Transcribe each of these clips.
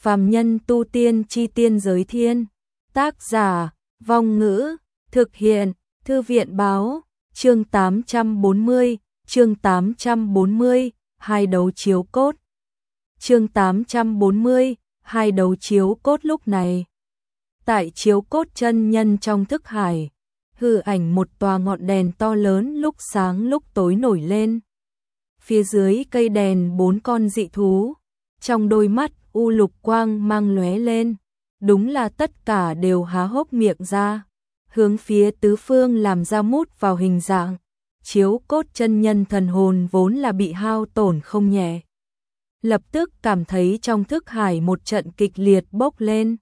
Phàm nhân tu tiên chi tiên giới thiên. Tác giả, Vong Ngữ, thực hiện, Thư viện báo, chương 840, hai đấu chiếu cốt. Chương 840, hai đấu chiếu cốt. Lúc này, tại chiếu cốt chân nhân trong thức hải, hư ảnh một tòa ngọn đèn to lớn lúc sáng lúc tối nổi lên. Phía dưới cây đèn 4 con dị thú, trong đôi mắt u lục quang mang lóe lên, đúng là tất cả đều há hốc miệng ra, hướng phía tứ phương làm ra mút vào hình dạng. Chiếu cốt chân nhân thần hồn vốn là bị hao tổn không nhẹ, lập tức cảm thấy trong thức hải một trận kịch liệt bốc lên.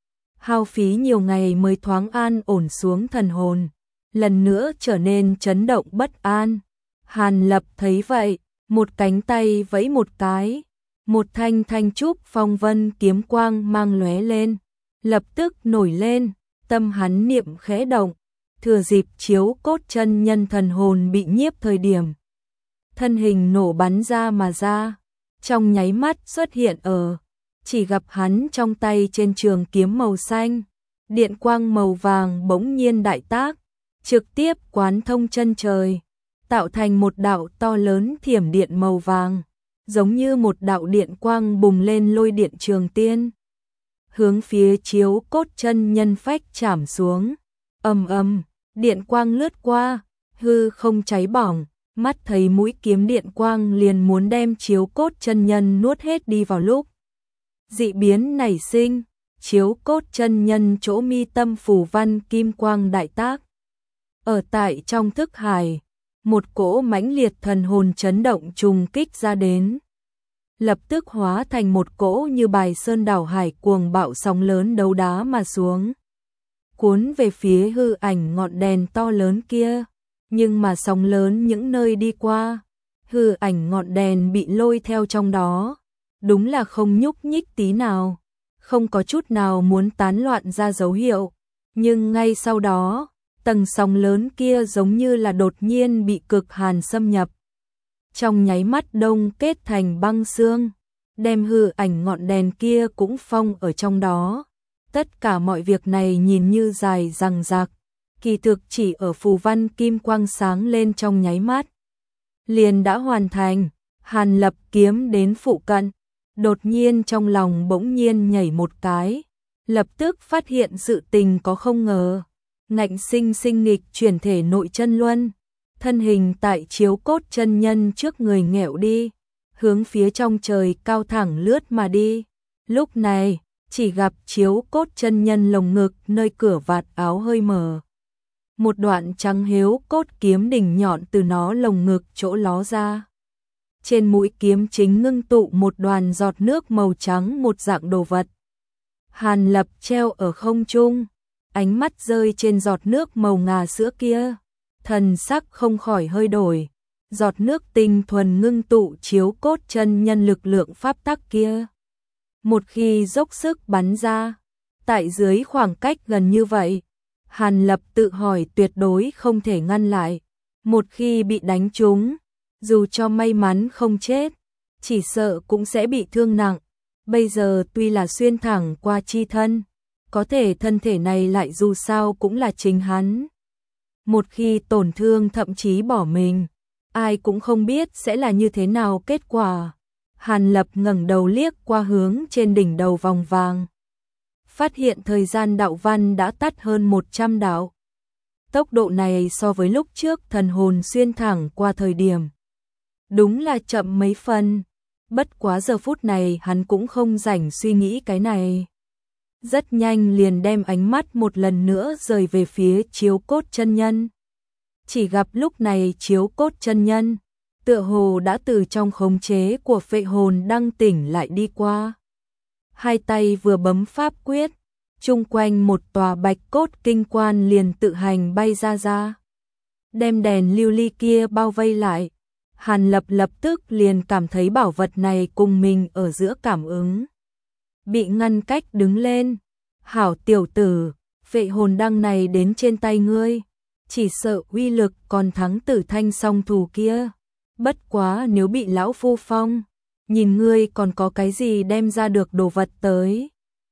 Hao phí nhiều ngày mới thoáng an ổn xuống thần hồn, lần nữa trở nên chấn động bất an. Hàn Lập thấy vậy, một cánh tay vẫy một cái, một thanh thanh trúc phong vân kiếm quang mang lóe lên, lập tức nổi lên, tâm hắn niệm khẽ động, thừa dịp chiếu cốt chân nhân thần hồn bị nhiếp thời điểm, thân hình nổ bắn ra mà ra, trong nháy mắt xuất hiện ở, chỉ gặp hắn trong tay trên trường kiếm màu xanh, điện quang màu vàng bỗng nhiên đại tác, trực tiếp quán thông chân trời, tạo thành một đạo to lớn thiểm điện màu vàng, giống như một đạo điện quang bùng lên lôi điện trường tiên, hướng phía chiếu cốt chân nhân phách chạm xuống. Ầm ầm, điện quang lướt qua, hư không cháy bỏng, mắt thấy mũi kiếm điện quang liền muốn đem chiếu cốt chân nhân nuốt hết đi vào lúc dị biến nảy sinh, chiếu cốt chân nhân chỗ mi tâm phù văn kim quang đại tác. Ở tại trong thức hải, một cỗ mãnh liệt thần hồn chấn động trùng kích ra đến, lập tức hóa thành một cỗ như bài sơn đảo hải cuồng bạo sóng lớn đấu đá mà xuống, cuốn về phía hư ảnh ngọn đèn to lớn kia. Nhưng mà sóng lớn những nơi đi qua, hư ảnh ngọn đèn bị lôi theo trong đó, đúng là không nhúc nhích tí nào, không có chút nào muốn tán loạn ra dấu hiệu. Nhưng ngay sau đó, tầng sóng lớn kia giống như là đột nhiên bị cực hàn xâm nhập, trong nháy mắt đông kết thành băng xương, đem hư ảnh ngọn đèn kia cũng phong ở trong đó. Tất cả mọi việc này nhìn như dài dằng dặc, kỳ thực chỉ ở phù văn kim quang sáng lên trong nháy mắt liền đã hoàn thành. Hàn Lập kiếm đến phụ cận, đột nhiên trong lòng bỗng nhiên nhảy một cái, lập tức phát hiện sự tình có không ngờ, ngạnh sinh sinh nghịch chuyển thể nội chân luân, thân hình tại chiếu cốt chân nhân trước người nghẹo đi, hướng phía trong trời cao thẳng lướt mà đi. Lúc này, chỉ gặp chiếu cốt chân nhân lồng ngực nơi cửa vạt áo hơi mở, một đoạn trắng hiếu cốt kiếm đỉnh nhọn từ nó lồng ngực chỗ ló ra. Trên mũi kiếm chính ngưng tụ một đoàn giọt nước màu trắng một dạng đồ vật. Hàn Lập treo ở không trung, ánh mắt rơi trên giọt nước màu ngà sữa kia, thần sắc không khỏi hơi đổi. Giọt nước tinh thuần ngưng tụ chiếu cốt chân nhân lực lượng pháp tắc kia, một khi dốc sức bắn ra, tại dưới khoảng cách gần như vậy, Hàn Lập tự hỏi tuyệt đối không thể ngăn lại. Một khi bị đánh trúng, dù cho may mắn không chết, chỉ sợ cũng sẽ bị thương nặng. Bây giờ tuy là xuyên thẳng qua chi thân, có thể thân thể này lại dù sao cũng là chính hắn. Một khi tổn thương thậm chí bỏ mình, ai cũng không biết sẽ là như thế nào kết quả. Hàn Lập ngẩng đầu liếc qua hướng trên đỉnh đầu vòng vàng, phát hiện thời gian đạo văn đã tắt hơn 100 đạo. Tốc độ này so với lúc trước thần hồn xuyên thẳng qua thời điểm, đúng là chậm mấy phần. Bất quá giờ phút này hắn cũng không rảnh suy nghĩ cái này, rất nhanh liền đem ánh mắt một lần nữa rời về phía chiếu cốt chân nhân. Chỉ gặp lúc này chiếu cốt chân nhân tựa hồ đã từ trong khống chế của phệ hồn đăng tỉnh lại đi qua. Hai tay vừa bấm pháp quyết, chung quanh một tòa bạch cốt kinh quan liền tự hành bay ra, đem đèn lưu ly kia bao vây lại. Hàn Lập lập tức liền cảm thấy bảo vật này cùng mình ở giữa cảm ứng bị ngăn cách đứng lên. Hảo tiểu tử, phệ hồn đăng này đến trên tay ngươi, chỉ sợ uy lực còn thắng Tử Thanh song thù kia. Bất quá nếu bị lão phu phong, nhìn ngươi còn có cái gì đem ra được đồ vật tới.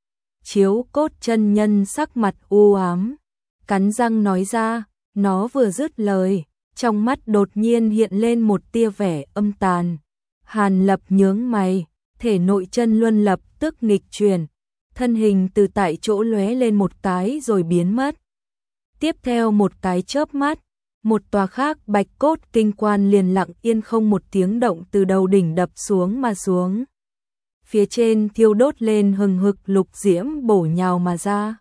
Chiếu Cốt chân nhân sắc mặt u ám, cắn răng nói ra, nó vừa dứt lời, trong mắt đột nhiên hiện lên một tia vẻ âm tàn. Hàn Lập nhướng mày, thể nội chân luân lập tức nghịch chuyển, thân hình từ tại chỗ lóe lên một cái rồi biến mất. Tiếp theo một cái chớp mắt, một tòa khác bạch cốt kinh quan liền lặng yên không một tiếng động từ đầu đỉnh đập xuống mà xuống. Phía trên thiêu đốt lên hừng hực lục diễm bổ nhào mà ra,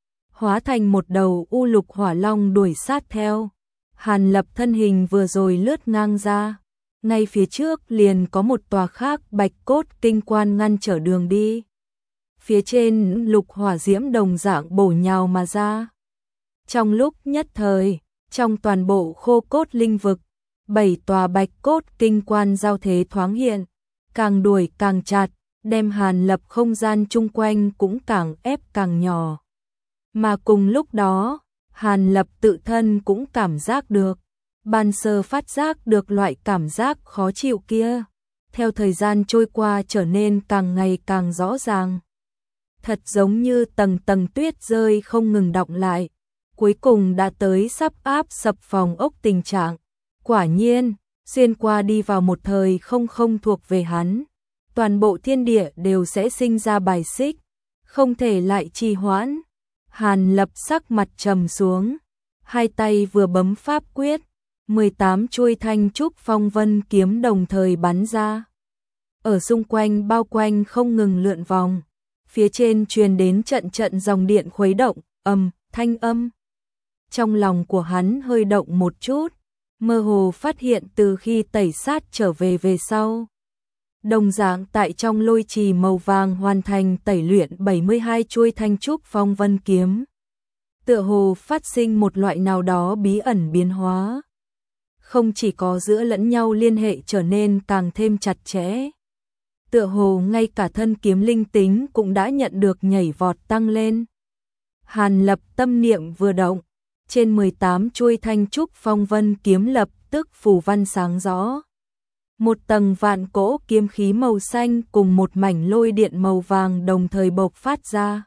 hóa thành một đầu u lục hỏa long đuổi sát theo. Hàn Lập thân hình vừa rồi lướt ngang ra, ngay phía trước liền có một tòa khác bạch cốt kinh quan ngăn trở đường đi. Phía trên lục hỏa diễm đồng dạng bổ nhào mà ra. Trong lúc nhất thời, trong toàn bộ khô cốt linh vực, 7 tòa bạch cốt kinh quan giao thế thoáng hiện, càng đuổi càng chặt, đem Hàn Lập không gian chung quanh cũng càng ép càng nhỏ. Mà cùng lúc đó, Hàn Lập tự thân cũng cảm giác được, ban sơ phát giác được loại cảm giác khó chịu kia, theo thời gian trôi qua trở nên càng ngày càng rõ ràng. Thật giống như tầng tầng tuyết rơi không ngừng đọng lại, cuối cùng đã tới sắp áp sập phòng ốc tình trạng. Quả nhiên, xuyên qua đi vào một thời không thuộc về hắn, toàn bộ thiên địa đều sẽ sinh ra bài xích, không thể lại trì hoãn. Hàn Lập sắc mặt trầm xuống, hai tay vừa bấm pháp quyết, 18 chuôi thanh trúc phong vân kiếm đồng thời bắn ra. Ở xung quanh bao quanh không ngừng lượn vòng, phía trên truyền đến trận trận dòng điện khuấy động, thanh âm. Trong lòng của hắn hơi động một chút, mơ hồ phát hiện từ khi tẩy sát trở về sau. Đồng dạng tại trong lôi trì màu vàng hoàn thành tẩy luyện 72 chuôi thanh trúc phong vân kiếm. Tựa hồ phát sinh một loại nào đó bí ẩn biến hóa. Không chỉ có giữa lẫn nhau liên hệ trở nên càng thêm chặt chẽ. Tựa hồ ngay cả thân kiếm linh tính cũng đã nhận được nhảy vọt tăng lên. Hàn Lập tâm niệm vừa động, trên 18 chuôi thanh trúc phong vân kiếm lập tức phù văn sáng rõ. Một tầng vạn cỗ kiếm khí màu xanh cùng một mảnh lôi điện màu vàng đồng thời bộc phát ra.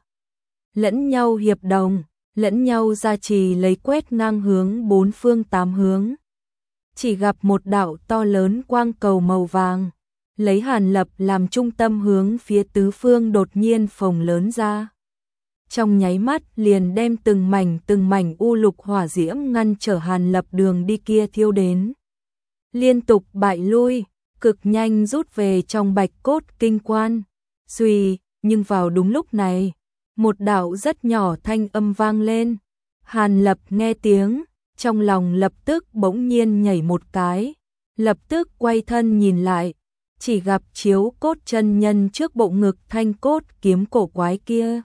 Lẫn nhau hiệp đồng, lẫn nhau gia trì lấy quét ngang hướng bốn phương tám hướng. Chỉ gặp một đạo to lớn quang cầu màu vàng, lấy Hàn Lập làm trung tâm hướng phía tứ phương đột nhiên phồng lớn ra. Trong nháy mắt liền đem từng mảnh u lục hỏa diễm ngăn trở Hàn Lập đường đi kia thiêu đến. Liên tục bại lui, cực nhanh rút về trong bạch cốt kinh quan. Xuy, nhưng vào đúng lúc này, một đạo rất nhỏ thanh âm vang lên. Hàn Lập nghe tiếng, trong lòng lập tức bỗng nhiên nhảy một cái, lập tức quay thân nhìn lại, chỉ gặp Chiếu Cốt chân nhân trước bộ ngực thanh cốt kiếm cổ quái kia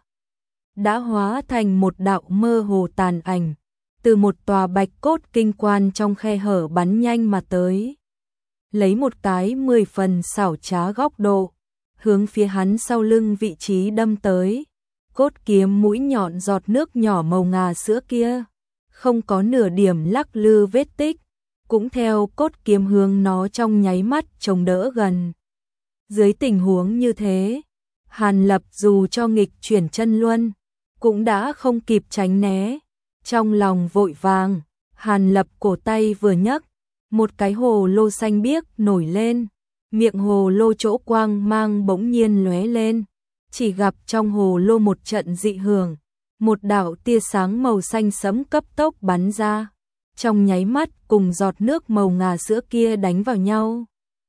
đã hóa thành một đạo mơ hồ tàn ảnh, từ một tòa bạch cốt kinh quan trong khe hở bắn nhanh mà tới. Lấy một cái 10 phần xảo trá góc độ, hướng phía hắn sau lưng vị trí đâm tới. Cốt kiếm mũi nhọn giọt nước nhỏ màu ngà sữa kia, không có nửa điểm lắc lư vết tích, cũng theo cốt kiếm hướng nó trong nháy mắt chống đỡ gần. Dưới tình huống như thế, Hàn Lập dù cho nghịch chuyển chân luân, cũng đã không kịp tránh né. Trong lòng vội vàng, Hàn Lập cổ tay vừa nhấc, một cái hồ lô xanh biếc nổi lên, miệng hồ lô chỗ quang mang bỗng nhiên lóe lên, chỉ gặp trong hồ lô một trận dị hưởng, một đạo tia sáng màu xanh sẫm cấp tốc bắn ra, trong nháy mắt cùng giọt nước màu ngà sữa kia đánh vào nhau.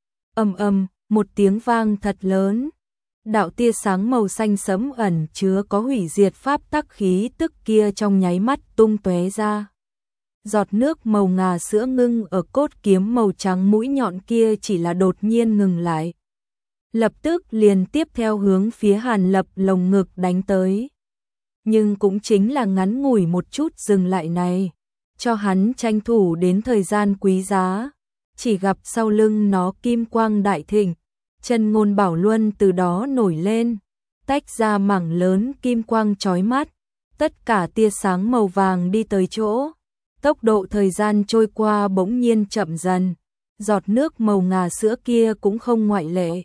Một tiếng vang thật lớn. Đạo tia sáng màu xanh sẫm ẩn chứa có hủy diệt pháp tắc khí tức kia trong nháy mắt tung tóe ra. Giọt nước màu ngà sữa ngưng ở cốt kiếm màu trắng mũi nhọn kia chỉ là đột nhiên ngừng lại. Lập tức liền tiếp theo hướng phía Hàn Lập lồng ngực đánh tới. Nhưng cũng chính là ngắn ngủi một chút dừng lại này, cho hắn tranh thủ đến thời gian quý giá. Chỉ gặp sau lưng nó kim quang đại thịnh, chân ngôn bảo luân từ đó nổi lên, tách ra mảng lớn kim quang chói mắt, tất cả tia sáng màu vàng đi tới chỗ. Tốc độ thời gian trôi qua bỗng nhiên chậm dần, giọt nước màu ngà sữa kia cũng không ngoại lệ,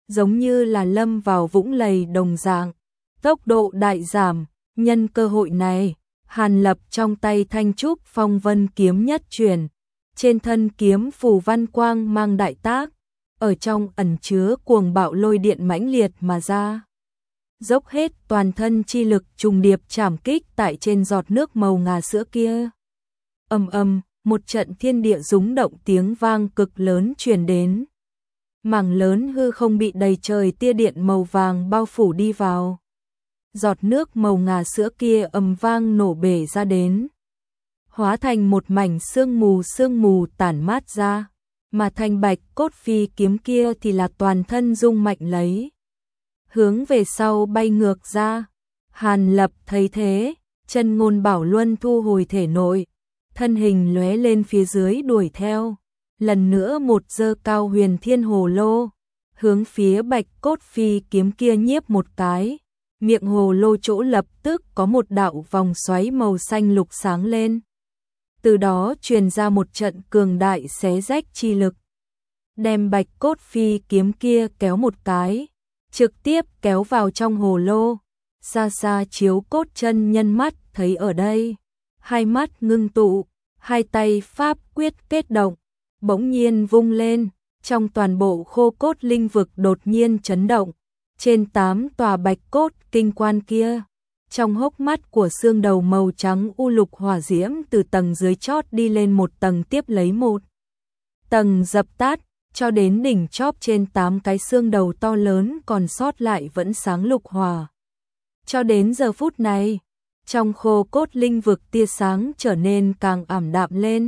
giống như là lâm vào vũng lầy đồng dạng, tốc độ đại giảm. Nhân cơ hội này, Hàn Lập trong tay Thanh Trúc Phong Vân kiếm nhất chuyển, trên thân kiếm phù văn quang mang đại tác, ở trong ẩn chứa cuồng bạo lôi điện mãnh liệt mà ra. Dốc hết toàn thân chi lực trùng điệp chảm kích tại trên giọt nước màu ngà sữa kia. Ầm ầm, một trận thiên địa rúng động, tiếng vang cực lớn truyền đến. Mảng lớn hư không bị đầy trời tia điện màu vàng bao phủ đi vào. Giọt nước màu ngà sữa kia ầm vang nổ bể ra đến, hóa thành một mảnh sương mù tản mát ra, mà thanh bạch cốt phi kiếm kia thì là toàn thân rung mạnh lấy, hướng về sau bay ngược ra. Hàn Lập thấy thế, chân ngôn bảo luân thu hồi thể nội, thân hình lóe lên phía dưới đuổi theo, lần nữa một giơ cao huyền thiên hồ lô, hướng phía bạch cốt phi kiếm kia nhiếp một cái. Miệng hồ lô chỗ lập tức có một đạo vòng xoáy màu xanh lục sáng lên. Từ đó truyền ra một trận cường đại xé rách chi lực, đem bạch cốt phi kiếm kia kéo một cái, trực tiếp kéo vào trong hồ lô. Xa xa Chiếu Cốt chân nhân mắt thấy ở đây, hai mắt ngưng tụ, hai tay pháp quyết kết động, bỗng nhiên vung lên, trong toàn bộ khô cốt linh vực đột nhiên chấn động. Trên 8 tòa bạch cốt kinh quan kia, trong hốc mắt của xương đầu màu trắng u lục hỏa diễm từ tầng dưới chót đi lên một tầng tiếp lấy một tầng dập tắt, cho đến đỉnh chóp trên 8 cái xương đầu to lớn còn sót lại vẫn sáng lục hỏa. Cho đến giờ phút này, trong khô cốt linh vực tia sáng trở nên càng ảm đạm lên.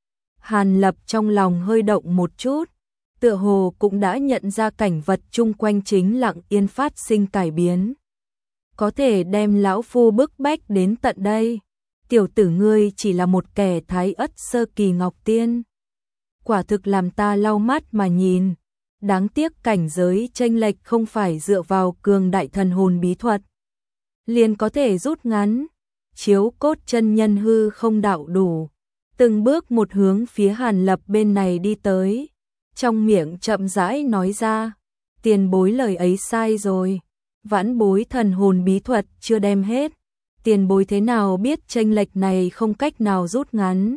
Hàn Lập trong lòng hơi động một chút, tựa hồ cũng đã nhận ra cảnh vật chung quanh chính lặng yên phát sinh cải biến. Có thể đem lão phu bức bách đến tận đây, tiểu tử ngươi chỉ là một kẻ thái ất sơ kỳ ngọc tiên. Quả thực làm ta lau mắt mà nhìn, đáng tiếc cảnh giới chênh lệch không phải dựa vào cường đại thần hồn bí thuật liền có thể rút ngắn. Chiếu Cốt chân nhân hư không đạo đủ, từng bước một hướng phía Hàn Lập bên này đi tới. Trong miệng chậm rãi nói ra, tiền bối lời ấy sai rồi, vãn bối thần hồn bí thuật chưa đem hết, tiền bối thế nào biết chênh lệch này không cách nào rút ngắn.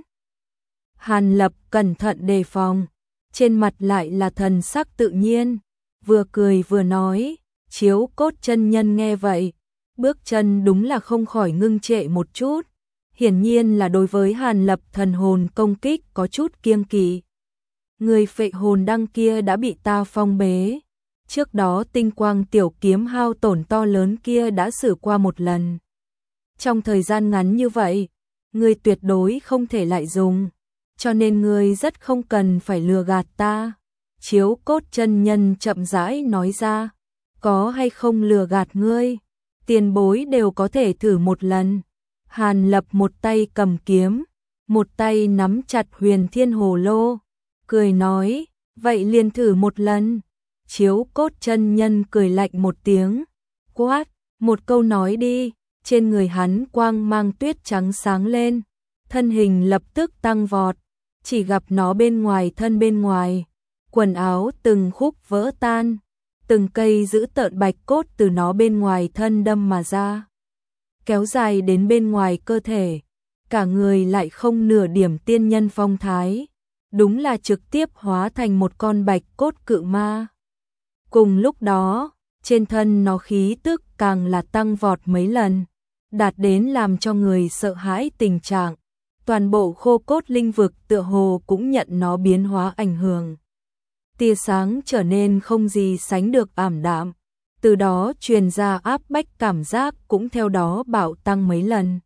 Hàn Lập cẩn thận đề phòng, trên mặt lại là thần sắc tự nhiên, vừa cười vừa nói. Chiếu Cốt chân nhân nghe vậy, bước chân đúng là không khỏi ngưng trệ một chút, hiển nhiên là đối với Hàn Lập thần hồn công kích có chút kiêng kỵ. Người phệ hồn đăng kia đã bị ta phong bế, trước đó tinh quang tiểu kiếm hao tổn to lớn kia đã sử qua một lần. Trong thời gian ngắn như vậy, ngươi tuyệt đối không thể lại dùng, cho nên ngươi rất không cần phải lừa gạt ta. Chiếu Cốt chân nhân chậm rãi nói ra, có hay không lừa gạt ngươi, tiền bối đều có thể thử một lần. Hàn Lập một tay cầm kiếm, một tay nắm chặt huyền thiên hồ lô, cười nói, vậy liền thử một lần. Chiếu Cốt chân nhân cười lạnh một tiếng, quát, một câu nói đi. Trên người hắn quang mang tuyết trắng sáng lên, thân hình lập tức tăng vọt, chỉ gặp nó bên ngoài, quần áo từng khúc vỡ tan, từng cây dữ tợn bạch cốt từ nó bên ngoài thân đâm mà ra, kéo dài đến bên ngoài cơ thể, cả người lại không nửa điểm tiên nhân phong thái, đúng là trực tiếp hóa thành một con bạch cốt cự ma. Cùng lúc đó, trên thân nó khí tức càng là tăng vọt mấy lần, đạt đến làm cho người sợ hãi tình trạng. Toàn bộ khô cốt linh vực tựa hồ cũng nhận nó biến hóa ảnh hưởng. Tia sáng trở nên không gì sánh được ảm đạm, từ đó truyền ra áp bách cảm giác cũng theo đó bạo tăng mấy lần.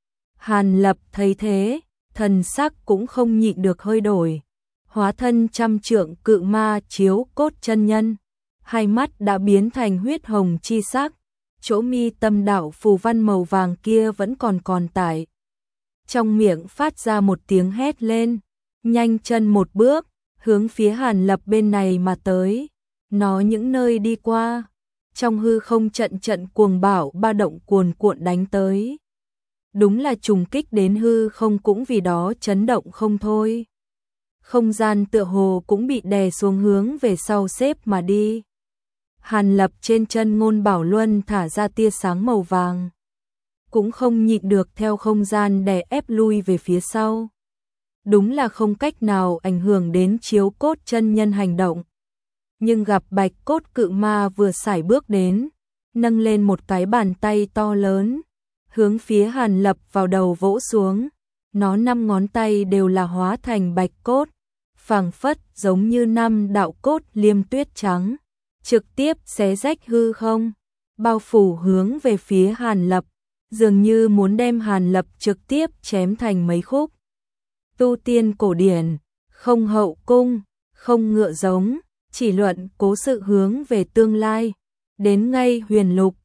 Hàn Lập thấy thế, thần sắc cũng không nhịn được hơi đổi, hóa thân trăm trượng cự ma Chiếu Cốt chân nhân, hai mắt đã biến thành huyết hồng chi sắc, chỗ mi tâm đạo phù văn màu vàng kia vẫn còn tại. Trong miệng phát ra một tiếng hét lên, nhanh chân một bước, hướng phía Hàn Lập bên này mà tới. Nó những nơi đi qua, trong hư không trận cuồng bạo ba động cuồn cuộn đánh tới. Đúng là trùng kích đến hư không cũng vì đó chấn động không thôi. Không gian tựa hồ cũng bị đè xuống hướng về sau xếp mà đi. Hàn Lập trên chân Ngôn Bảo Luân thả ra tia sáng màu vàng, cũng không nhịn được theo không gian đè ép lui về phía sau. Đúng là không cách nào ảnh hưởng đến Chiếu Cốt chân nhân hành động. Nhưng gặp Bạch Cốt cự ma vừa sải bước đến, nâng lên một cái bàn tay to lớn, hướng phía Hàn Lập vào đầu vỗ xuống. Nó 5 ngón tay đều là hóa thành bạch cốt, phảng phất giống như 5 đạo cốt liêm tuyết trắng, trực tiếp xé rách hư không, bao phủ hướng về phía Hàn Lập, dường như muốn đem Hàn Lập trực tiếp chém thành mấy khúc. Tu tiên cổ điển, không hậu cung, không ngựa giống, chỉ luận cố sự hướng về tương lai, đến ngay huyền lục,